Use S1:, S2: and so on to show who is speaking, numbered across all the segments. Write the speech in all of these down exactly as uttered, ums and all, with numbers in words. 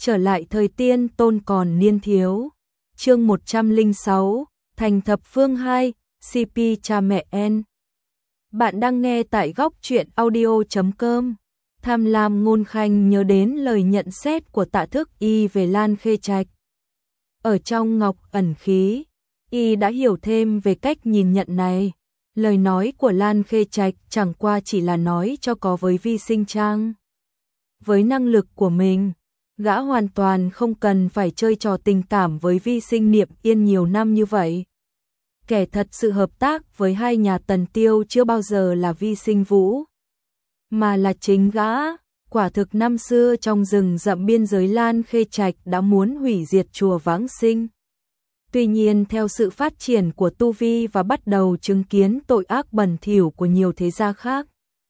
S1: trở lại thời tiên tôn còn niên thiếu. Chương một trăm lẻ sáu, Thành thập phương hai, xê pê cha mẹ N. Bạn đang nghe tại góc truyện audio chấm com. Tham lam ngôn khanh nhớ đến lời nhận xét của Tạ Thức Y về Lan Khê Trạch. Ở trong ngọc ẩn khí, Y đã hiểu thêm về cách nhìn nhận này. Lời nói của Lan Khê Trạch chẳng qua chỉ là nói cho có với Vi Sinh Trang. Với năng lực của mình, gã hoàn toàn không cần phải chơi trò tình cảm với Vi Sinh Niệm Yên nhiều năm như vậy. Kẻ thật sự hợp tác với hai nhà Tần Tiêu chưa bao giờ là Vi Sinh Vũ, mà là chính gã. Quả thực năm xưa trong rừng rậm biên giới Lan Khê Trạch đã muốn hủy diệt chùa Vãng Sinh. Tuy nhiên theo sự phát triển của tu vi và bắt đầu chứng kiến tội ác bẩn thỉu của nhiều thế gia khác,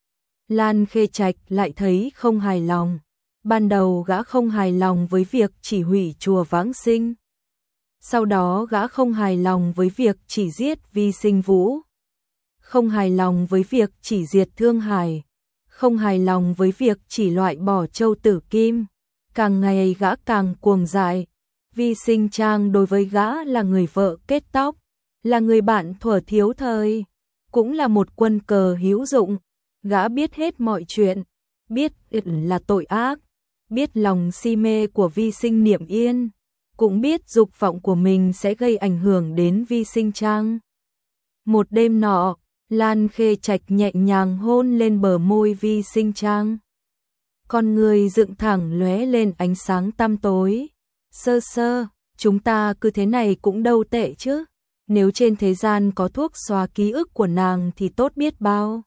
S1: Lan Khê Trạch lại thấy không hài lòng. Ban đầu gã không hài lòng với việc chỉ hủy chùa Vãng Sinh. Sau đó gã không hài lòng với việc chỉ giết Vi Sinh Vũ. Không hài lòng với việc chỉ diệt Thương Hải. Không hài lòng với việc chỉ loại bỏ Châu Tử Kim. Càng ngày gã càng cuồng dại. Vi Sinh Trang đối với gã là người vợ kết tóc, là người bạn thuở thiếu thời, cũng là một quân cờ hữu dụng. Gã biết hết mọi chuyện, biết là tội ác, biết lòng si mê của Vi Sinh Niệm Yên, cũng biết dục vọng của mình sẽ gây ảnh hưởng đến Vi Sinh Trang. Một đêm nọ, Lan Khê Trạch nhẹ nhàng hôn lên bờ môi Vi Sinh Trang. Con người dựng thẳng lóe lên ánh sáng tăm tối. Sơ sơ, chúng ta cứ thế này cũng đâu tệ chứ. Nếu trên thế gian có thuốc xóa ký ức của nàng thì tốt biết bao.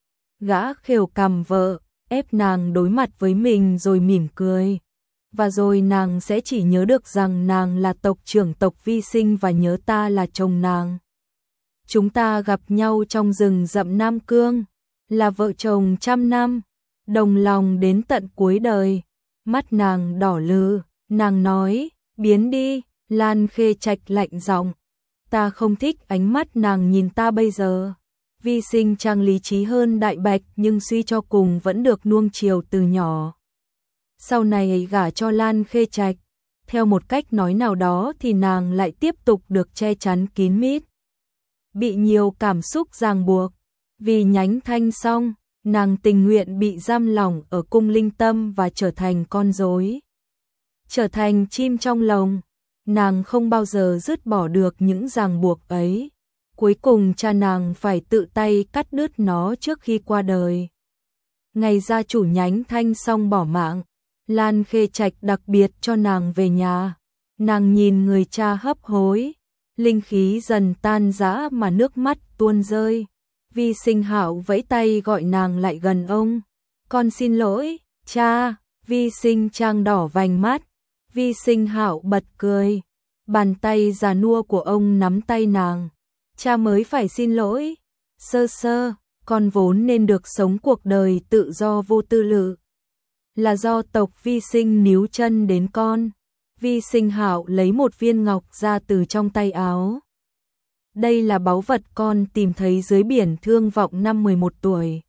S1: Gã khều cằm vợ, ép nàng đối mặt với mình rồi mỉm cười. Và rồi nàng sẽ chỉ nhớ được rằng nàng là tộc trưởng tộc Vi Sinh và nhớ ta là chồng nàng. Chúng ta gặp nhau trong rừng rậm Nam Cương, là vợ chồng trăm năm, đồng lòng đến tận cuối đời. Mắt nàng đỏ lừ, nàng nói, biến đi. Lan Khê Trạch lạnh giọng, ta không thích ánh mắt nàng nhìn ta bây giờ. Vi Sinh Trang lý trí hơn Đại Bạch nhưng suy cho cùng vẫn được nuông chiều từ nhỏ. Sau này gả cho Lan Khê Trạch, theo một cách nói nào đó thì nàng lại tiếp tục được che chắn kín mít. Bị nhiều cảm xúc ràng buộc, vì nhánh thanh xong, nàng tình nguyện bị giam lỏng ở cung Linh Tâm và trở thành con rối. Trở thành chim trong lồng, nàng không bao giờ dứt bỏ được những ràng buộc ấy. Cuối cùng cha nàng phải tự tay cắt đứt nó trước khi qua đời. Ngày gia chủ nhánh thanh xong bỏ mạng, Lan Khê Trạch đặc biệt cho nàng về nhà. Nàng nhìn người cha hấp hối, linh khí dần tan rã mà nước mắt tuôn rơi. Vi Sinh Hạo vẫy tay gọi nàng lại gần ông. Con xin lỗi, cha. Vi Sinh Trang đỏ vành mắt. Vi Sinh Hạo bật cười. Bàn tay già nua của ông nắm tay nàng. Cha mới phải xin lỗi. Sơ sơ, con vốn nên được sống cuộc đời tự do vô tư lự. Là do tộc Vi Sinh níu chân đến con. Vi Sinh Hạo lấy một viên ngọc ra từ trong tay áo. Đây là báu vật con tìm thấy dưới biển Thương Vọng năm mười một tuổi.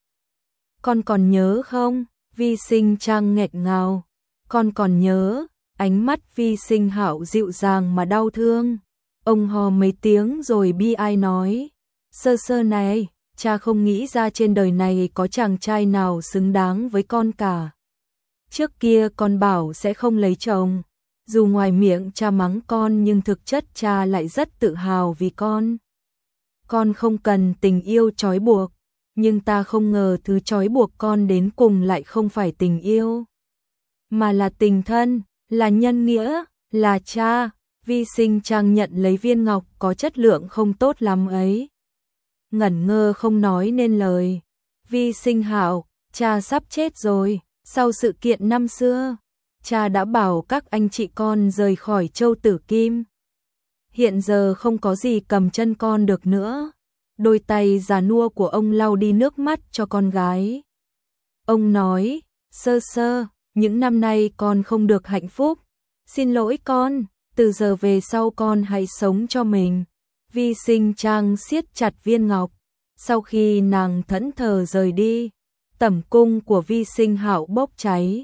S1: Con còn nhớ không? Vi Sinh Trang nghẹn ngào. Con còn nhớ. Ánh mắt Vi Sinh Hạo dịu dàng mà đau thương. Ông hò mấy tiếng rồi bi ai nói. Sơ sơ này, cha không nghĩ ra trên đời này có chàng trai nào xứng đáng với con cả. Trước kia con bảo sẽ không lấy chồng. Dù ngoài miệng cha mắng con nhưng thực chất cha lại rất tự hào vì con. Con không cần tình yêu trói buộc, nhưng ta không ngờ thứ trói buộc con đến cùng lại không phải tình yêu, mà là tình thân, là nhân nghĩa, là cha. Vi Sinh Trang nhận lấy viên ngọc có chất lượng không tốt lắm ấy. Ngẩn ngơ không nói nên lời. Vi Sinh Hạo, cha sắp chết rồi. Sau sự kiện năm xưa, cha đã bảo các anh chị con rời khỏi Châu Tử Kim. Hiện giờ không có gì cầm chân con được nữa. Đôi tay già nua của ông lau đi nước mắt cho con gái. Ông nói, sơ sơ, những năm nay con không được hạnh phúc. Xin lỗi con, từ giờ về sau con hãy sống cho mình. Vi Sinh Trang siết chặt viên ngọc. Sau khi nàng thẫn thờ rời đi, tẩm cung của Vi Sinh Hạo bốc cháy.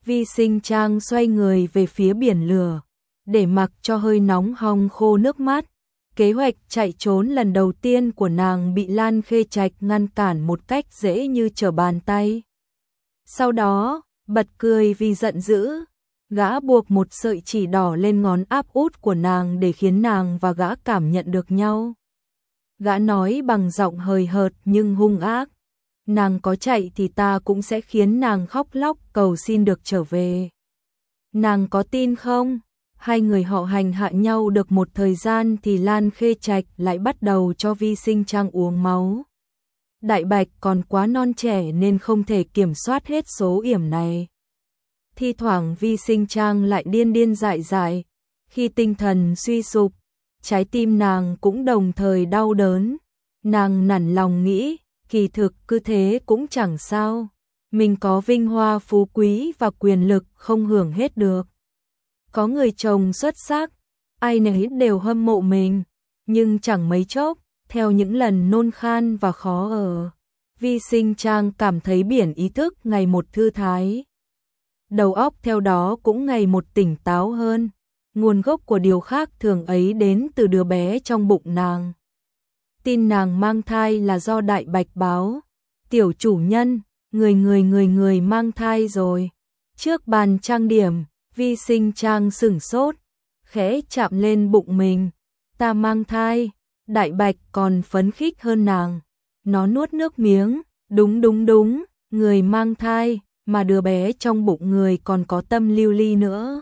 S1: Vi Sinh Trang xoay người về phía biển lửa, để mặc cho hơi nóng hong khô nước mắt. Kế hoạch chạy trốn lần đầu tiên của nàng bị Lan Khê Trạch ngăn cản một cách dễ như trở bàn tay. Sau đó, bật cười vì giận dữ, gã buộc một sợi chỉ đỏ lên ngón áp út của nàng để khiến nàng và gã cảm nhận được nhau. Gã nói bằng giọng hời hợt nhưng hung ác, nàng có chạy thì ta cũng sẽ khiến nàng khóc lóc cầu xin được trở về. Nàng có tin không? Hai người họ hành hạ nhau được một thời gian thì Lan Khê Trạch lại bắt đầu cho Vi Sinh Trang uống máu. Đại Bạch còn quá non trẻ nên không thể kiểm soát hết số yểm này. Thi thoảng Vi Sinh Trang lại điên điên dại dại, khi tinh thần suy sụp, trái tim nàng cũng đồng thời đau đớn. Nàng nản lòng nghĩ, kỳ thực cứ thế cũng chẳng sao, mình có vinh hoa phú quý và quyền lực không hưởng hết được. Có người chồng xuất sắc, ai nấy đều hâm mộ mình, nhưng chẳng mấy chốc, theo những lần nôn khan và khó ở, Vi Sinh Trang cảm thấy biển ý thức ngày một thư thái. Đầu óc theo đó cũng ngày một tỉnh táo hơn, nguồn gốc của điều khác thường ấy đến từ đứa bé trong bụng nàng. Tin nàng mang thai là do Đại Bạch báo, tiểu chủ nhân, người người người người mang thai rồi. Trước bàn trang điểm, Vi Sinh Trang sửng sốt, khẽ chạm lên bụng mình, ta mang thai. Đại Bạch còn phấn khích hơn nàng, nó nuốt nước miếng, đúng đúng đúng, người mang thai, mà đứa bé trong bụng người còn có Tâm Lưu Ly nữa.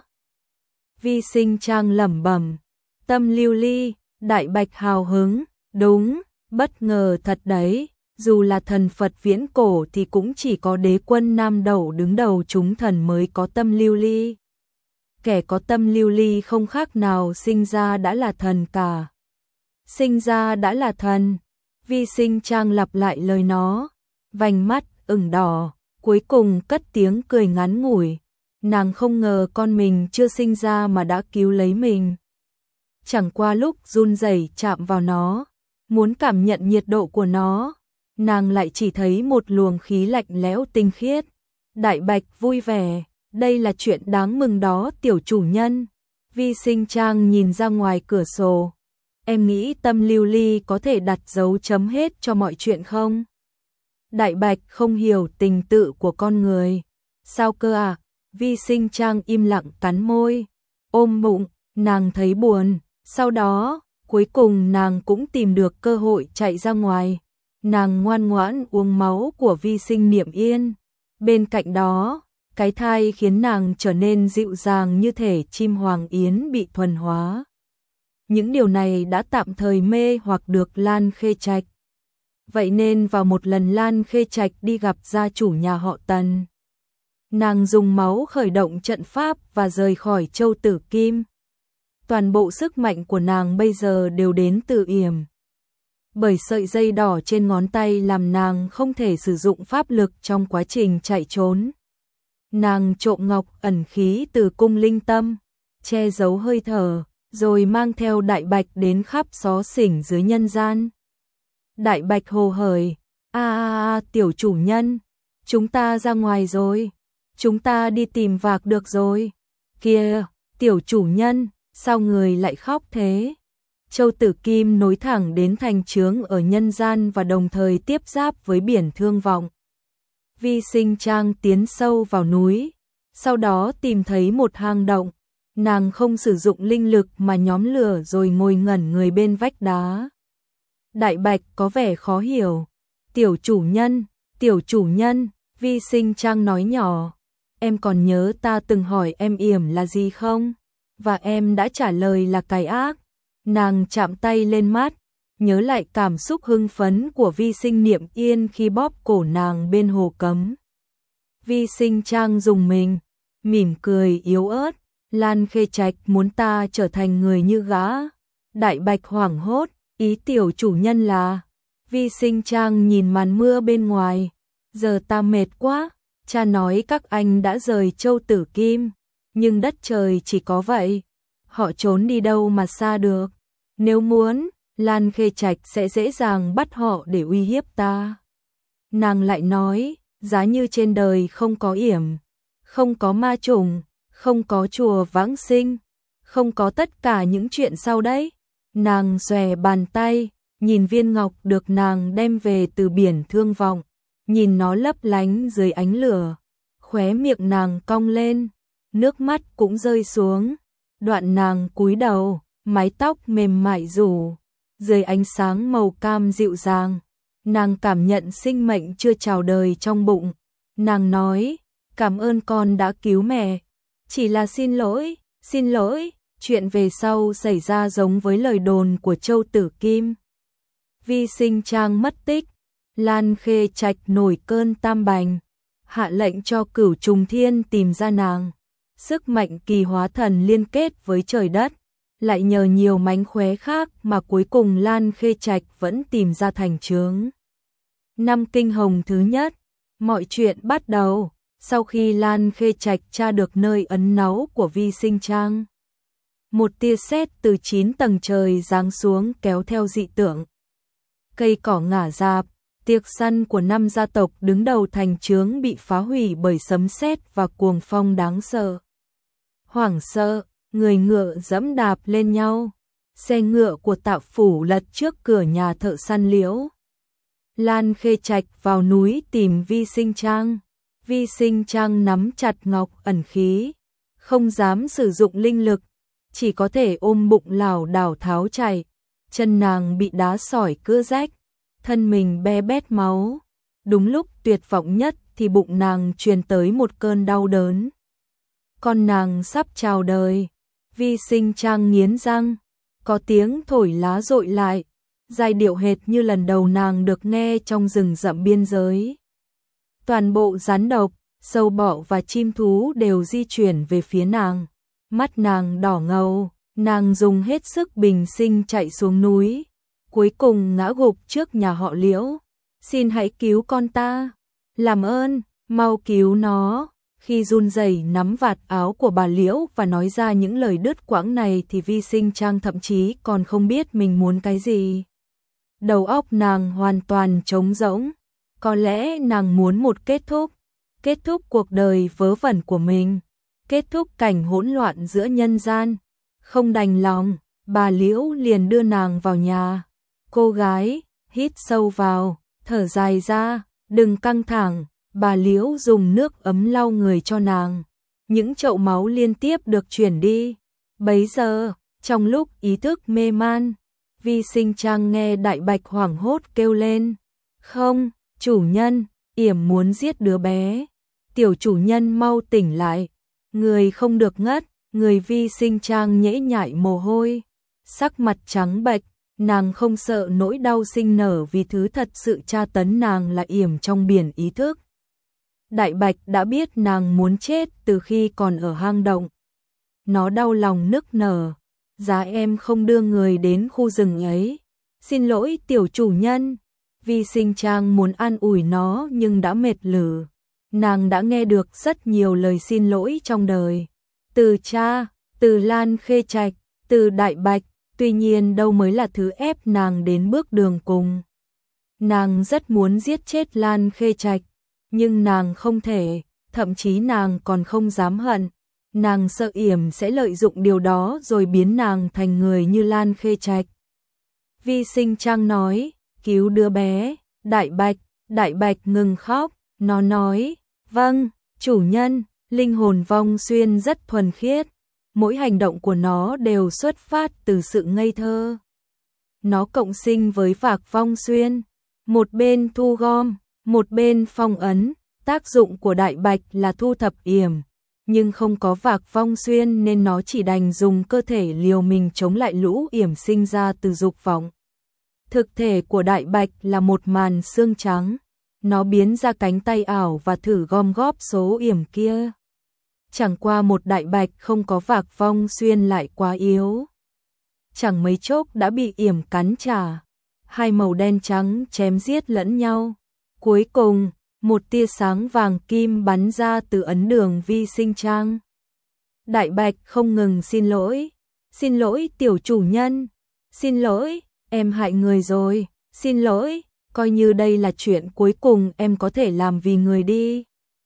S1: Vi Sinh Trang lẩm bẩm, Tâm Lưu Ly. Đại Bạch hào hứng, đúng, bất ngờ thật đấy, dù là thần Phật viễn cổ thì cũng chỉ có đế quân Nam Đẩu đứng đầu chúng thần mới có Tâm Lưu Ly. Kẻ có Tâm Lưu Ly không khác nào sinh ra đã là thần cả. Sinh ra đã là thần. Vi Sinh Trang lặp lại lời nó, vành mắt ửng đỏ, cuối cùng cất tiếng cười ngắn ngủi. Nàng không ngờ con mình chưa sinh ra mà đã cứu lấy mình. Chẳng qua lúc run rẩy chạm vào nó, muốn cảm nhận nhiệt độ của nó, nàng lại chỉ thấy một luồng khí lạnh lẽo tinh khiết. Đại Bạch vui vẻ, đây là chuyện đáng mừng đó tiểu chủ nhân. Vi Sinh Trang nhìn ra ngoài cửa sổ, em nghĩ Tâm Lưu Ly có thể đặt dấu chấm hết cho mọi chuyện không? Đại Bạch không hiểu tình tự của con người. Sao cơ à? Vi Sinh Trang im lặng cắn môi, ôm bụng, nàng thấy buồn. Sau đó, cuối cùng nàng cũng tìm được cơ hội chạy ra ngoài. Nàng ngoan ngoãn uống máu của Vi Sinh Niệm Yên. Bên cạnh đó, cái thai khiến nàng trở nên dịu dàng như thể chim hoàng yến bị thuần hóa. Những điều này đã tạm thời mê hoặc được Lan Khê Trạch. Vậy nên vào một lần Lan Khê Trạch đi gặp gia chủ nhà họ Tần, nàng dùng máu khởi động trận pháp và rời khỏi Châu Tử Kim. Toàn bộ sức mạnh của nàng bây giờ đều đến từ yểm. Bởi sợi dây đỏ trên ngón tay làm nàng không thể sử dụng pháp lực trong quá trình chạy trốn. Nàng trộm ngọc ẩn khí từ cung linh tâm, che giấu hơi thở, rồi mang theo Đại Bạch đến khắp xó xỉnh dưới nhân gian. Đại Bạch hồ hởi, a a a tiểu chủ nhân, chúng ta ra ngoài rồi, chúng ta đi tìm vạc được rồi. Kìa, tiểu chủ nhân, sao người lại khóc thế? Châu Tử Kim nối thẳng đến thành chướng ở nhân gian và đồng thời tiếp giáp với biển Thương Vọng. Vi Sinh Trang tiến sâu vào núi, sau đó tìm thấy một hang động. Nàng không sử dụng linh lực mà nhóm lửa rồi ngồi ngẩn người bên vách đá. Đại Bạch có vẻ khó hiểu. Tiểu chủ nhân, tiểu chủ nhân, Vi Sinh Trang nói nhỏ. Em còn nhớ ta từng hỏi em yểm là gì không? Và em đã trả lời là cái ác. Nàng chạm tay lên mắt, nhớ lại cảm xúc hưng phấn của Vi Sinh Niệm Yên khi bóp cổ nàng bên hồ cấm. Vi Sinh Trang rùng mình, mỉm cười yếu ớt. Lan Khê Trạch muốn ta trở thành người như gã. Đại Bạch hoảng hốt, ý tiểu chủ nhân là. Vi Sinh Trang nhìn màn mưa bên ngoài. Giờ ta mệt quá, cha nói các anh đã rời Châu Tử Kim, nhưng đất trời chỉ có vậy. Họ trốn đi đâu mà xa được. Nếu muốn, Lan Khê Trạch sẽ dễ dàng bắt họ để uy hiếp ta. Nàng lại nói, giá như trên đời không có yểm, không có ma trùng, không có chùa vãng sinh, không có tất cả những chuyện sau đấy. Nàng xòe bàn tay, nhìn viên ngọc được nàng đem về từ biển thương vọng, nhìn nó lấp lánh dưới ánh lửa, khóe miệng nàng cong lên, nước mắt cũng rơi xuống. Đoạn nàng cúi đầu, mái tóc mềm mại rủ, dưới ánh sáng màu cam dịu dàng, nàng cảm nhận sinh mệnh chưa chào đời trong bụng. Nàng nói, cảm ơn con đã cứu mẹ, chỉ là xin lỗi, xin lỗi, chuyện về sau xảy ra giống với lời đồn của Châu Tử Kim. Vi Sinh Trang mất tích, Lan Khê Trạch nổi cơn tam bành, hạ lệnh cho Cửu Trùng Thiên tìm ra nàng. Sức mạnh kỳ hóa thần liên kết với trời đất, lại nhờ nhiều mánh khóe khác mà cuối cùng Lan Khê Trạch vẫn tìm ra thành chướng. Năm kinh hồng thứ nhất, mọi chuyện bắt đầu sau khi Lan Khê Trạch tra được nơi ẩn náu của Vi Sinh Trang. Một tia sét từ chín tầng trời giáng xuống kéo theo dị tượng. Cây cỏ ngả rạp, tiệc săn của năm gia tộc đứng đầu thành chướng bị phá hủy bởi sấm sét và cuồng phong đáng sợ. Hoảng sợ, người ngựa dẫm đạp lên nhau, xe ngựa của Tạ phủ lật trước cửa nhà thợ săn Liễu. Lan Khê Trạch vào núi tìm Vi Sinh Trang. Vi Sinh Trang nắm chặt ngọc ẩn khí, không dám sử dụng linh lực, chỉ có thể ôm bụng lảo đảo tháo chạy. Chân nàng bị đá sỏi cưa rách, thân mình be bét máu. Đúng lúc tuyệt vọng nhất thì bụng nàng truyền tới một cơn đau đớn. Con nàng sắp chào đời. Vi Sinh Trang nghiến răng, có tiếng thổi lá dội lại, giai điệu hệt như lần đầu nàng được nghe trong rừng rậm biên giới. Toàn bộ rắn độc, sâu bọ và chim thú đều di chuyển về phía nàng. Mắt nàng đỏ ngầu, nàng dùng hết sức bình sinh chạy xuống núi, cuối cùng ngã gục trước nhà họ Liễu. Xin hãy cứu con ta, làm ơn, mau cứu nó. Khi run rẩy nắm vạt áo của bà Liễu và nói ra những lời đứt quãng này thì Vi Sinh Trang thậm chí còn không biết mình muốn cái gì. Đầu óc nàng hoàn toàn trống rỗng, có lẽ nàng muốn một kết thúc, kết thúc cuộc đời vớ vẩn của mình, kết thúc cảnh hỗn loạn giữa nhân gian. Không đành lòng, bà Liễu liền đưa nàng vào nhà. Cô gái, hít sâu vào, thở dài ra, đừng căng thẳng. Bà Liễu dùng nước ấm lau người cho nàng. Những chậu máu liên tiếp được chuyển đi. Bấy giờ, trong lúc ý thức mê man, Vi Sinh Trang nghe Đại Bạch hoảng hốt kêu lên. Không, chủ nhân, yểm muốn giết đứa bé. Tiểu chủ nhân mau tỉnh lại. Người không được ngất. Người Vi Sinh Trang nhễ nhại mồ hôi, sắc mặt trắng bệch. Nàng không sợ nỗi đau sinh nở vì thứ thật sự tra tấn nàng là yểm trong biển ý thức. Đại Bạch đã biết nàng muốn chết từ khi còn ở hang động. Nó đau lòng nức nở. Giá em không đưa người đến khu rừng ấy. Xin lỗi tiểu chủ nhân. Vi Sinh Trang muốn an ủi nó nhưng đã mệt lử. Nàng đã nghe được rất nhiều lời xin lỗi trong đời. Từ cha, từ Lan Khê Trạch, từ Đại Bạch. Tuy nhiên đâu mới là thứ ép nàng đến bước đường cùng. Nàng rất muốn giết chết Lan Khê Trạch. Nhưng nàng không thể, thậm chí nàng còn không dám hận. Nàng sợ yểm sẽ lợi dụng điều đó rồi biến nàng thành người như Lan Khê Trạch. Vi Sinh Trang nói, cứu đứa bé. Đại Bạch, Đại Bạch ngừng khóc. Nó nói, vâng, chủ nhân. Linh hồn Vong Xuyên rất thuần khiết. Mỗi hành động của nó đều xuất phát từ sự ngây thơ. Nó cộng sinh với Vạc Vong Xuyên. Một bên thu gom, một bên phong ấn. Tác dụng của Đại Bạch là thu thập yểm, nhưng không có Vạc Vong Xuyên nên nó chỉ đành dùng cơ thể liều mình chống lại lũ yểm sinh ra từ dục vọng. Thực thể của Đại Bạch là một màn xương trắng. Nó biến ra cánh tay ảo và thử gom góp số yểm kia. Chẳng qua một Đại Bạch không có Vạc Vong Xuyên lại quá yếu. Chẳng mấy chốc đã bị yểm cắn trả. Hai màu đen trắng chém giết lẫn nhau. Cuối cùng, một tia sáng vàng kim bắn ra từ ấn đường Vi Sinh Trang. Đại Bạch không ngừng xin lỗi. Xin lỗi tiểu chủ nhân. Xin lỗi, em hại người rồi. Xin lỗi, coi như đây là chuyện cuối cùng em có thể làm vì người đi.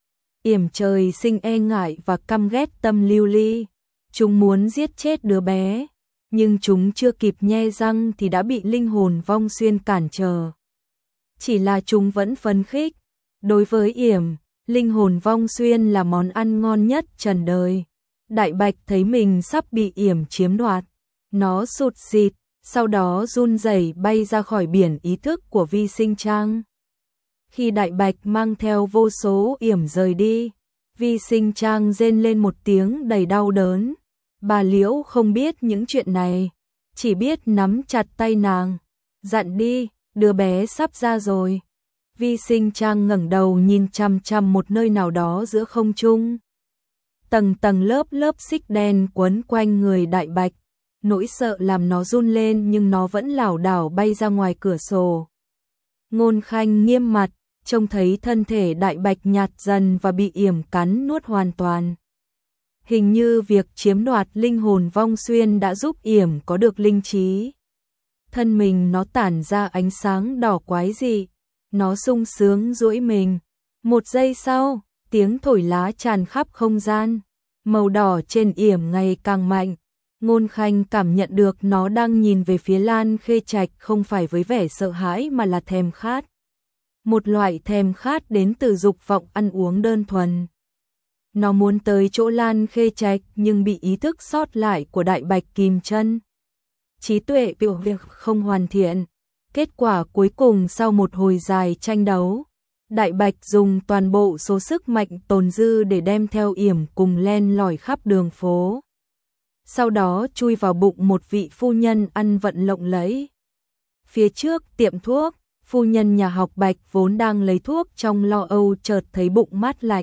S1: Yểm trời sinh e ngại và căm ghét Tâm Lưu Ly. Chúng muốn giết chết đứa bé, nhưng chúng chưa kịp nhe răng thì đã bị linh hồn vong xuyên cản trở. Chỉ là chúng vẫn phấn khích. Đối với Yểm, linh hồn vong xuyên là món ăn ngon nhất trần đời. Đại Bạch thấy mình sắp bị Yểm chiếm đoạt. Nó sụt sịt, sau đó run rẩy bay ra khỏi biển ý thức của Vi Sinh Trang. Khi Đại Bạch mang theo vô số Yểm rời đi, Vi Sinh Trang rên lên một tiếng đầy đau đớn. Bà Liễu không biết những chuyện này, chỉ biết nắm chặt tay nàng, dặn đi, đứa bé sắp ra rồi. Vi Sinh Trang ngẩng đầu nhìn chằm chằm một nơi nào đó giữa không trung. Tầng tầng lớp lớp xích đen quấn quanh người Đại Bạch, nỗi sợ làm nó run lên nhưng nó vẫn lảo đảo bay ra ngoài cửa sổ. Ngôn Khanh nghiêm mặt, trông thấy thân thể Đại Bạch nhạt dần và bị Yểm cắn nuốt hoàn toàn. Hình như việc chiếm đoạt linh hồn vong xuyên đã giúp Yểm có được linh trí. Thân mình nó tản ra ánh sáng đỏ quái dị, nó sung sướng duỗi mình. Một giây sau, tiếng thổi lá tràn khắp không gian, màu đỏ trên Yểm ngày càng mạnh. Ngôn Khanh cảm nhận được nó đang nhìn về phía Lan Khê Trạch không phải với vẻ sợ hãi mà là thèm khát. Một loại thèm khát đến từ dục vọng ăn uống đơn thuần. Nó muốn tới chỗ Lan Khê Trạch nhưng bị ý thức sót lại của Đại Bạch kìm chân. Trí tuệ biểu việc không hoàn thiện. Kết quả cuối cùng sau một hồi dài tranh đấu, Đại Bạch dùng toàn bộ số sức mạnh tồn dư để đem theo Yểm cùng len lỏi khắp đường phố. Sau đó chui vào bụng một vị phu nhân ăn vận lộng lẫy. Phía trước tiệm thuốc, phu nhân nhà học Bạch vốn đang lấy thuốc trong lo âu chợt thấy bụng mát lạnh.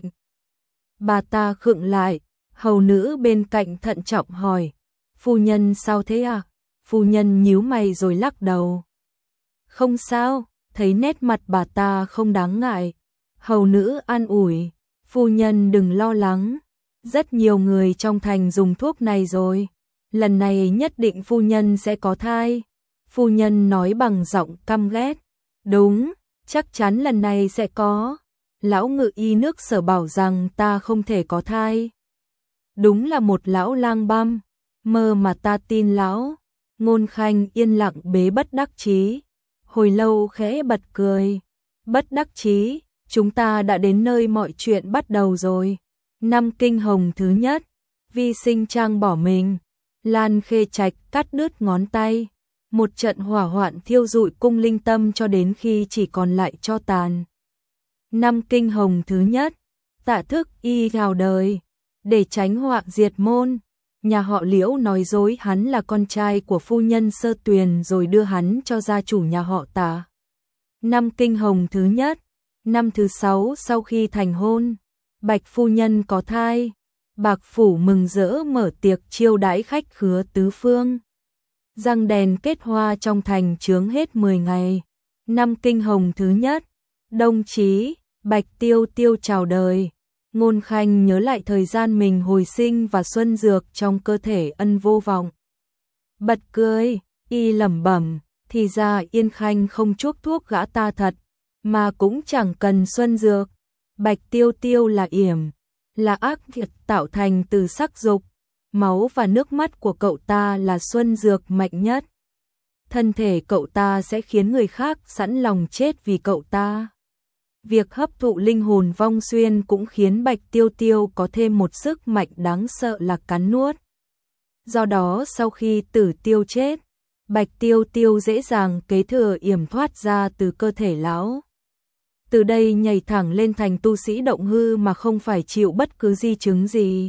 S1: Bà ta khựng lại, hầu nữ bên cạnh thận trọng hỏi, phu nhân sao thế à? Phu nhân nhíu mày rồi lắc đầu. Không sao, thấy nét mặt bà ta không đáng ngại. Hầu nữ an ủi, phu nhân đừng lo lắng, rất nhiều người trong thành dùng thuốc này rồi, lần này nhất định phu nhân sẽ có thai. Phu nhân nói bằng giọng căm ghét, đúng, chắc chắn lần này sẽ có. Lão ngự y nước Sở bảo rằng ta không thể có thai. Đúng là một lão lang băm, mơ mà ta tin lão. Ngôn Khanh yên lặng bế bất đắc chí, hồi lâu khẽ bật cười. Bất đắc chí, chúng ta đã đến nơi mọi chuyện bắt đầu rồi. Năm kinh hồng thứ nhất, Vi Sinh Trang bỏ mình, Lan Khê Trạch cắt đứt ngón tay. Một trận hỏa hoạn thiêu rụi cung linh tâm cho đến khi chỉ còn lại tro tàn. Năm kinh hồng thứ nhất, Tạ Thức Y chào đời, để tránh họa diệt môn. Nhà họ Liễu nói dối hắn là con trai của phu nhân Sơ Tuyền rồi đưa hắn cho gia chủ nhà họ Tạ. Năm kinh hồng thứ nhất, năm thứ sáu sau khi thành hôn, Bạch phu nhân có thai, Bạc phủ mừng rỡ mở tiệc chiêu đãi khách khứa tứ phương. Răng đèn kết hoa trong thành chướng hết mười ngày. Năm kinh hồng thứ nhất, Đông Chí, Bạch Tiêu Tiêu chào đời. Ngôn Khanh nhớ lại thời gian mình hồi sinh và xuân dược trong cơ thể ân vô vọng. Bật cười, y lẩm bẩm, thì ra Yên Khanh không chuốc thuốc gã ta thật, mà cũng chẳng cần xuân dược. Bạch Tiêu Tiêu là Yểm, là ác thiệt tạo thành từ sắc dục, máu và nước mắt của cậu ta là xuân dược mạnh nhất. Thân thể cậu ta sẽ khiến người khác sẵn lòng chết vì cậu ta. Việc hấp thụ linh hồn vong xuyên cũng khiến Bạch Tiêu Tiêu có thêm một sức mạnh đáng sợ là cắn nuốt. Do đó sau khi Tử Tiêu chết, Bạch Tiêu Tiêu dễ dàng kế thừa Yểm thoát ra từ cơ thể lão. Từ đây nhảy thẳng lên thành tu sĩ động hư mà không phải chịu bất cứ di chứng gì.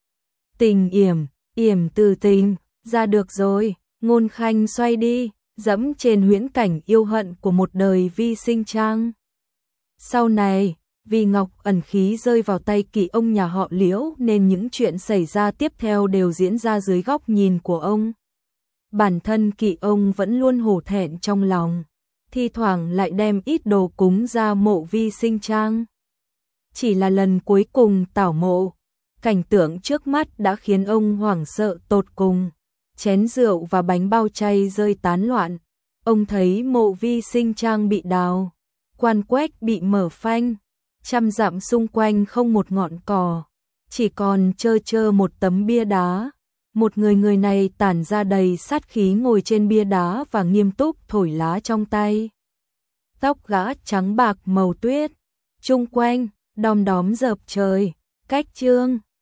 S1: Tình Yểm, Yểm từ tình, ra được rồi. Ngôn Khanh xoay đi, dẫm trên huyễn cảnh yêu hận của một đời Vi Sinh Trang. Sau này, vì ngọc ẩn khí rơi vào tay Kỵ ông nhà họ Liễu nên những chuyện xảy ra tiếp theo đều diễn ra dưới góc nhìn của ông. Bản thân Kỵ ông vẫn luôn hổ thẹn trong lòng, thi thoảng lại đem ít đồ cúng ra mộ Vi Sinh Trang. Chỉ là lần cuối cùng tảo mộ, cảnh tượng trước mắt đã khiến ông hoảng sợ tột cùng. Chén rượu và bánh bao chay rơi tán loạn. Ông thấy mộ Vi Sinh Trang bị đào, quan quách bị mở phanh, Trăm dặm xung quanh không một ngọn cỏ, chỉ còn trơ trơ một tấm bia đá. Một người người này tản ra đầy sát khí ngồi trên bia đá và nghiêm túc thổi lá trong tay. Tóc gã trắng bạc màu tuyết, chung quanh đom đóm dợp trời, cách chương